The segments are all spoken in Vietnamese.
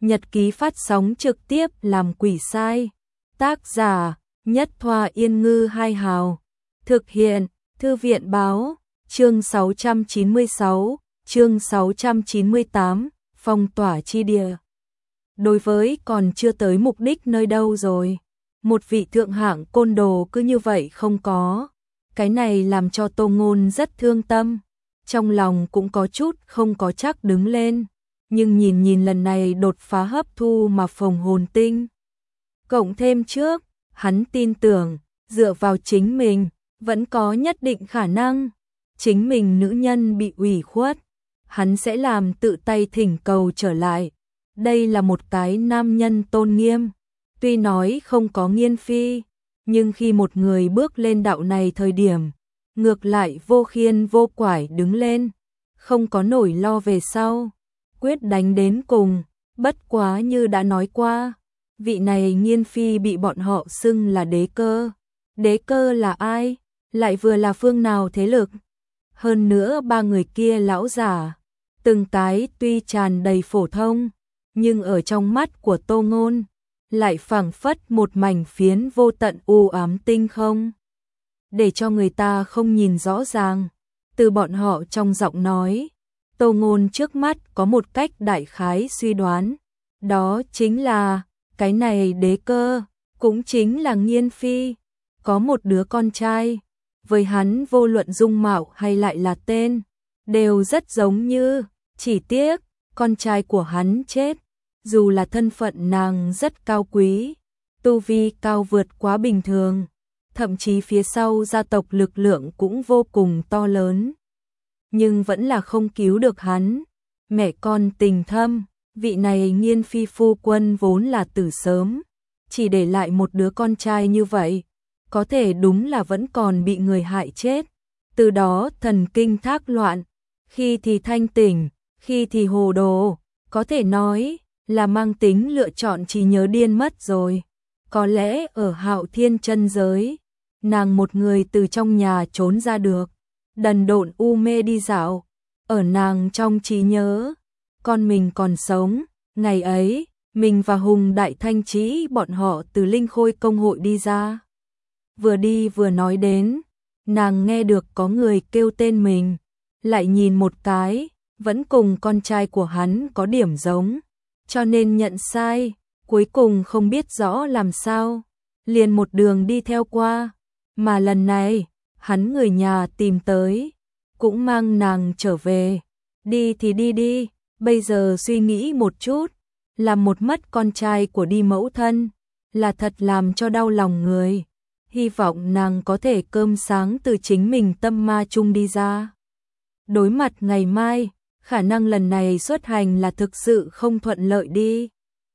Nhật ký phát sóng trực tiếp làm quỷ sai. Tác giả Nhất Thoa Yên Ngư Hai Hào. Thực hiện Thư viện Báo. Chương 696, chương 698, phong tỏa chi địa. Đối với còn chưa tới mục đích nơi đâu rồi. Một vị thượng hạng côn đồ cứ như vậy không có. Cái này làm cho Tô Ngôn rất thương tâm. Trong lòng cũng có chút không có chắc đứng lên. Nhưng nhìn lần này đột phá hấp thu mà phồng hồn tinh. Cộng thêm trước, hắn tin tưởng, dựa vào chính mình, vẫn có nhất định khả năng. Chính mình nữ nhân bị ủy khuất, hắn sẽ làm tự tay thỉnh cầu trở lại. Đây là một cái nam nhân tôn nghiêm. Tuy nói không có nghiên phi, nhưng khi một người bước lên đạo này thời điểm, ngược lại vô khiên vô quải đứng lên, không có nỗi lo về sau. Quyết đánh đến cùng, bất quá như đã nói qua, vị này nghiên phi bị bọn họ xưng là đế cơ. Đế cơ là ai? Lại vừa là phương nào thế lực? Hơn nữa ba người kia lão giả, từng cái tuy tràn đầy phổ thông, nhưng ở trong mắt của Tô Ngôn, lại phảng phất một mảnh phiến vô tận u ám tinh không. Để cho người ta không nhìn rõ ràng, từ bọn họ trong giọng nói, Tô Ngôn trước mắt có một cách đại khái suy đoán, đó chính là, cái này đế cơ, cũng chính là nghiên phi, có một đứa con trai, với hắn vô luận dung mạo hay lại là tên, đều rất giống như, chỉ tiếc, con trai của hắn chết, dù là thân phận nàng rất cao quý, tu vi cao vượt quá bình thường, thậm chí phía sau gia tộc lực lượng cũng vô cùng to lớn. Nhưng vẫn là không cứu được hắn. Mẹ con tình thâm, vị này nghiên phi phu quân vốn là tử sớm, chỉ để lại một đứa con trai như vậy, có thể đúng là vẫn còn bị người hại chết. Từ đó thần kinh thác loạn, khi thì thanh tỉnh, khi thì hồ đồ, có thể nói là mang tính lựa chọn trí nhớ điên mất rồi. Có lẽ ở Hạo Thiên chân giới, nàng một người từ trong nhà trốn ra được, đần độn u mê đi dạo, ở nàng trong trí nhớ, con mình còn sống, ngày ấy, mình và Hùng Đại Thanh Trí bọn họ từ Linh Khôi công hội đi ra. Vừa đi vừa nói đến, nàng nghe được có người kêu tên mình, lại nhìn một cái, vẫn cùng con trai của hắn có điểm giống, cho nên nhận sai, cuối cùng không biết rõ làm sao, liền một đường đi theo qua, mà lần này, hắn người nhà tìm tới, cũng mang nàng trở về. Đi thì đi, bây giờ suy nghĩ một chút, làm một mất con trai của đi mẫu thân, là thật làm cho đau lòng người. Hy vọng nàng có thể cơm sáng từ chính mình tâm ma chung đi ra. Đối mặt ngày mai, khả năng lần này xuất hành là thực sự không thuận lợi đi.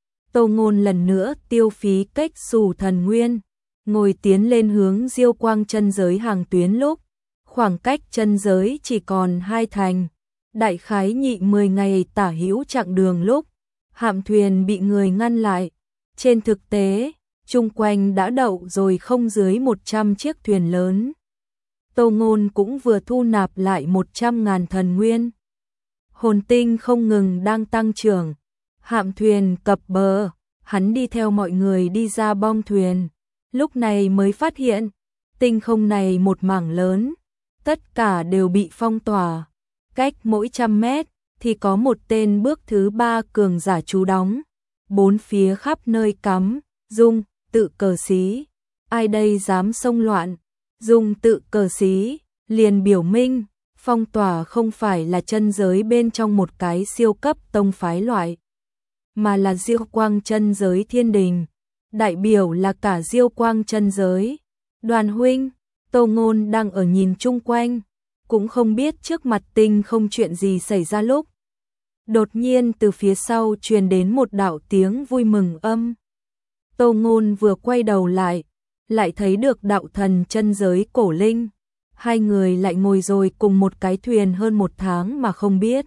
Tô Ngôn lần nữa tiêu phí cách xù thần nguyên, ngồi tiến lên hướng Diêu Quang chân giới hàng tuyến lúc, khoảng cách chân giới chỉ còn 2 thành, đại khái nhị 10 ngày tả hữu chặng đường lúc, hạm thuyền bị người ngăn lại. Trên thực tế, chung quanh đã đậu rồi không dưới 100 chiếc thuyền lớn. Tô Ngôn cũng vừa thu nạp lại 100.000 thần nguyên. Hồn tinh không ngừng đang tăng trưởng, hạm thuyền cập bờ, hắn đi theo mọi người đi ra bong thuyền. Lúc này mới phát hiện, tinh không này một mảng lớn, tất cả đều bị phong tỏa. Cách mỗi 100 mét thì có một tên bước thứ 3 cường giả trú đóng. Bốn phía khắp nơi cắm, dung, tự cờ xí. Ai đây dám xông loạn, dung tự cờ xí, liền biểu minh, phong tỏa không phải là chân giới bên trong một cái siêu cấp tông phái loại, mà là Diêu Quang chân giới thiên đình. Đại biểu là cả Diêu Quang chân giới. Đoàn huynh, Tô Ngôn đang ở nhìn chung quanh, cũng không biết trước mặt tinh không chuyện gì xảy ra lúc. Đột nhiên từ phía sau truyền đến một đạo tiếng vui mừng âm. Tô Ngôn vừa quay đầu lại thấy được đạo thần chân giới cổ linh. Hai người lại ngồi rồi cùng một cái thuyền hơn 1 tháng mà không biết.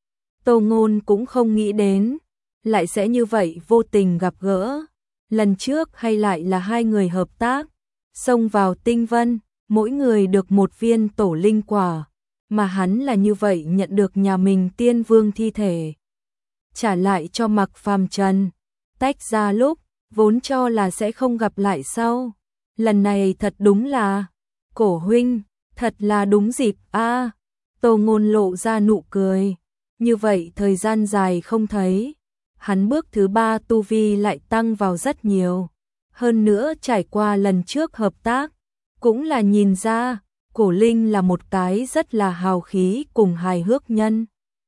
Tô Ngôn cũng không nghĩ đến, lại sẽ như vậy vô tình gặp gỡ. Lần trước hay lại là hai người hợp tác, xông vào tinh vân, mỗi người được một viên tổ linh quả, mà hắn là như vậy nhận được nhà mình tiên vương thi thể. trả lại cho Mạc Phàm Trần. Tách ra lúc, vốn cho là sẽ không gặp lại sau. Lần này thật đúng là, Cổ huynh, thật là đúng dịp a. Tô Ngôn lộ ra nụ cười. Như vậy thời gian dài không thấy, hắn bước thứ 3 tu vi lại tăng vào rất nhiều. Hơn nữa trải qua lần trước hợp tác, cũng là nhìn ra, Cổ Linh là một cái rất là hào khí cùng hài hước nhân.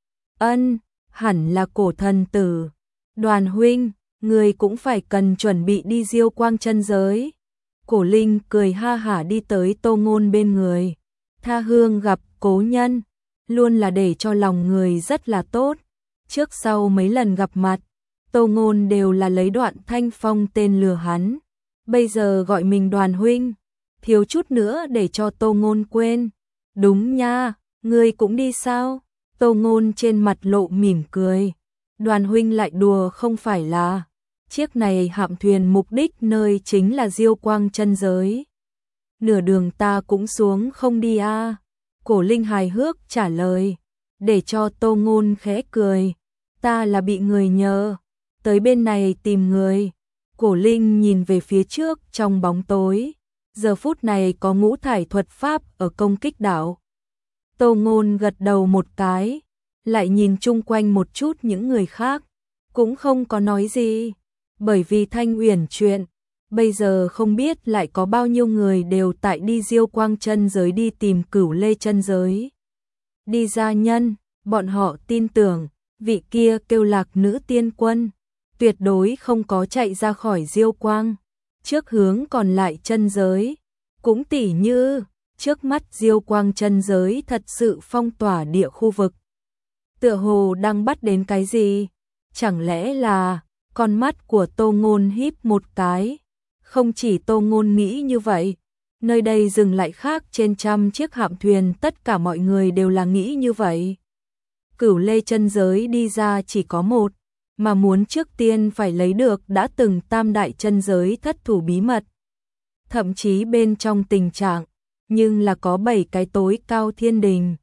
Hẳn là Cổ thần tử. Đoàn huynh, người cũng phải cần chuẩn bị đi Diêu Quang chân giới. Cổ Linh cười ha hả đi tới Tô Ngôn bên người. Tha hương gặp cố nhân, luôn là để cho lòng người rất là tốt. Trước sau mấy lần gặp mặt, Tô Ngôn đều là lấy Đoạn Thanh Phong tên lừa hắn. Bây giờ gọi mình Đoàn huynh, thiếu chút nữa để cho Tô Ngôn quên. Đúng nha, ngươi cũng đi sao? Tô Ngôn trên mặt lộ mỉm cười. Đoàn huynh lại đùa không phải là. Chiếc này hạm thuyền mục đích nơi chính là Diêu Quang chân giới. Nửa đường ta cũng xuống không đi a. Cổ Linh hài hước trả lời, để cho Tô Ngôn khẽ cười. Ta là bị người nhờ, tới bên này tìm người. Cổ Linh nhìn về phía trước trong bóng tối. Giờ phút này có ngũ thải thuật pháp ở công kích đảo. Tô Ngôn gật đầu một cái, lại nhìn chung quanh một chút những người khác, cũng không có nói gì. Bởi vì Thanh Uyển chuyện, bây giờ không biết lại có bao nhiêu người đều tại đi Diêu Quang chân giới đi tìm Cửu Lê chân giới. Đi gia nhân, bọn họ tin tưởng, vị kia kêu Lạc nữ tiên quân, tuyệt đối không có chạy ra khỏi Diêu Quang. Trước hướng còn lại chân giới, cũng tỉ như, trước mắt Diêu Quang chân giới thật sự phong tỏa địa khu vực. Tựa hồ đang bắt đến cái gì? Chẳng lẽ là, con mắt của Tô Ngôn híp một cái. Không chỉ Tô Ngôn nghĩ như vậy, nơi đây dừng lại khác trên trăm chiếc hạm thuyền, tất cả mọi người đều là nghĩ như vậy. Cửu Lê chân giới đi ra chỉ có một, mà muốn trước tiên phải lấy được đã từng tam đại chân giới thất thủ bí mật. Thậm chí bên trong tình trạng, nhưng là có 7 cái tối cao thiên đình.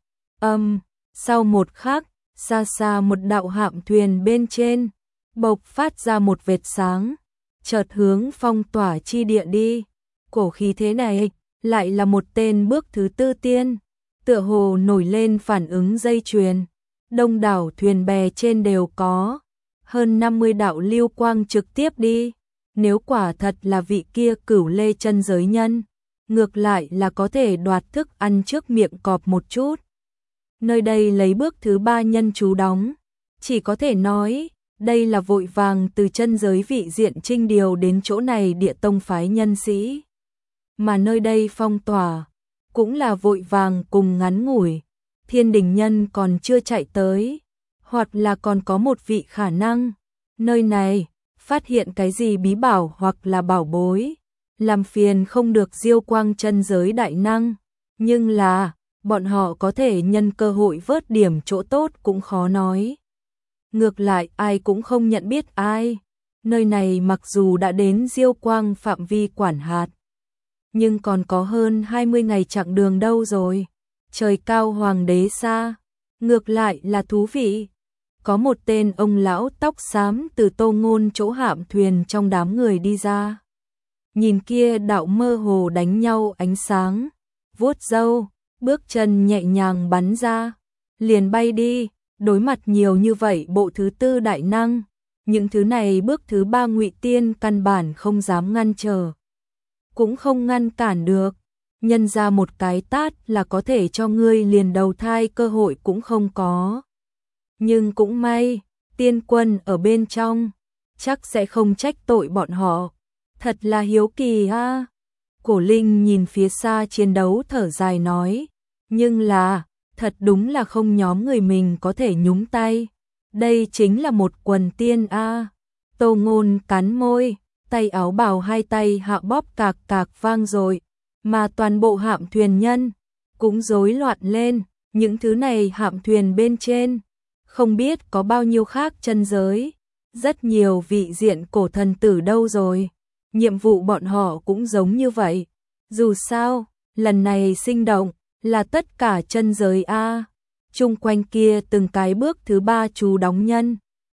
Sau một khắc, xa xa một đạo hạm thuyền bên trên, bộc phát ra một vệt sáng, chợt hướng phong tỏa chi địa đi. Cổ khí thế này, lại là một tên bước thứ 4 tiên, tựa hồ nổi lên phản ứng dây chuyền. Đông đảo thuyền bè trên đều có, hơn 50 đạo lưu quang trực tiếp đi. Nếu quả thật là vị kia Cửu Lê chân giới nhân, ngược lại là có thể đoạt thức ăn trước miệng cọp một chút. Nơi đây lấy bước thứ 3 nhân chú đóng, chỉ có thể nói, đây là vội vàng từ chân giới vị diện trinh điều đến chỗ này địa tông phái nhân sĩ. Mà nơi đây phong tỏa, cũng là vội vàng cùng ngắn ngủi, thiên đình nhân còn chưa chạy tới, hoặc là còn có một vị khả năng, nơi này, phát hiện cái gì bí bảo hoặc là bảo bối, làm phiền không được Diêu Quang chân giới đại năng, nhưng là, bọn họ có thể nhân cơ hội vớt điểm chỗ tốt cũng khó nói. Ngược lại ai cũng không nhận biết ai, nơi này mặc dù đã đến Diêu Quang phạm vi quản hạt, nhưng còn có hơn 20 ngày chặng đường đâu rồi. Trời cao hoàng đế xa, ngược lại là thú vị. Có một tên ông lão tóc xám từ Tô Ngôn chỗ hạm thuyền trong đám người đi ra. Nhìn kia đạo mơ hồ đánh nhau ánh sáng, vuốt râu, bước chân nhẹ nhàng bắn ra, liền bay đi. Đối mặt nhiều như vậy bộ thứ 4 đại năng, những thứ này bước thứ 3 ngụy tiên căn bản không dám ngăn trở, cũng không ngăn cản được. Nhân ra một cái tát là có thể cho ngươi liền đầu thai cơ hội cũng không có. Nhưng cũng may, tiên quân ở bên trong, chắc sẽ không trách tội bọn họ. Thật là hiếu kỳ ha. Cổ Linh nhìn phía xa chiến đấu thở dài nói, nhưng là, thật đúng là không nhóm người mình có thể nhúng tay. Đây chính là một quần tiên a. Tô Ngôn cắn môi, tay áo bào hai tay hạ bóp cạc cạc vang rồi, mà toàn bộ hạm thuyền nhân cũng rối loạn lên. Những thứ này hạm thuyền bên trên, không biết có bao nhiêu khác chân giới, rất nhiều vị diện cổ thần tử đâu rồi. Nhiệm vụ bọn họ cũng giống như vậy. Dù sao, lần này sinh động là tất cả chân giới a. Chung quanh kia từng cái bước thứ 3 chú đóng nhân,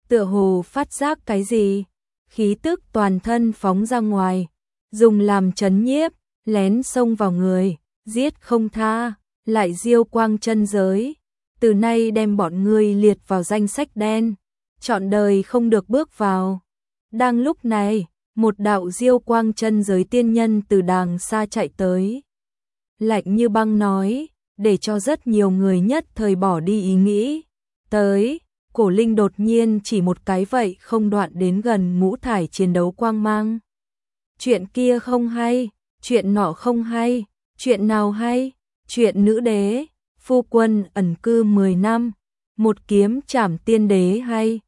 tựa hồ phát giác cái gì, khí tức toàn thân phóng ra ngoài, dùng làm trấn nhiếp, lén xông vào người, giết không tha, lại diêu quang chân giới, từ nay đem bọn ngươi liệt vào danh sách đen, trọn đời không được bước vào. Đang lúc này, một đạo diêu quang chân giới tiên nhân từ đàng xa chạy tới. Lạnh như băng nói, để cho rất nhiều người nhất thời bỏ đi ý nghĩ. Tới, Cổ Linh đột nhiên chỉ một cái vậy không đoạn đến gần ngũ thải chiến đấu quang mang. Chuyện kia không hay, chuyện nọ không hay, chuyện nào hay, chuyện nữ đế, phu quân ẩn cư 10 năm, một kiếm trảm tiên đế hay,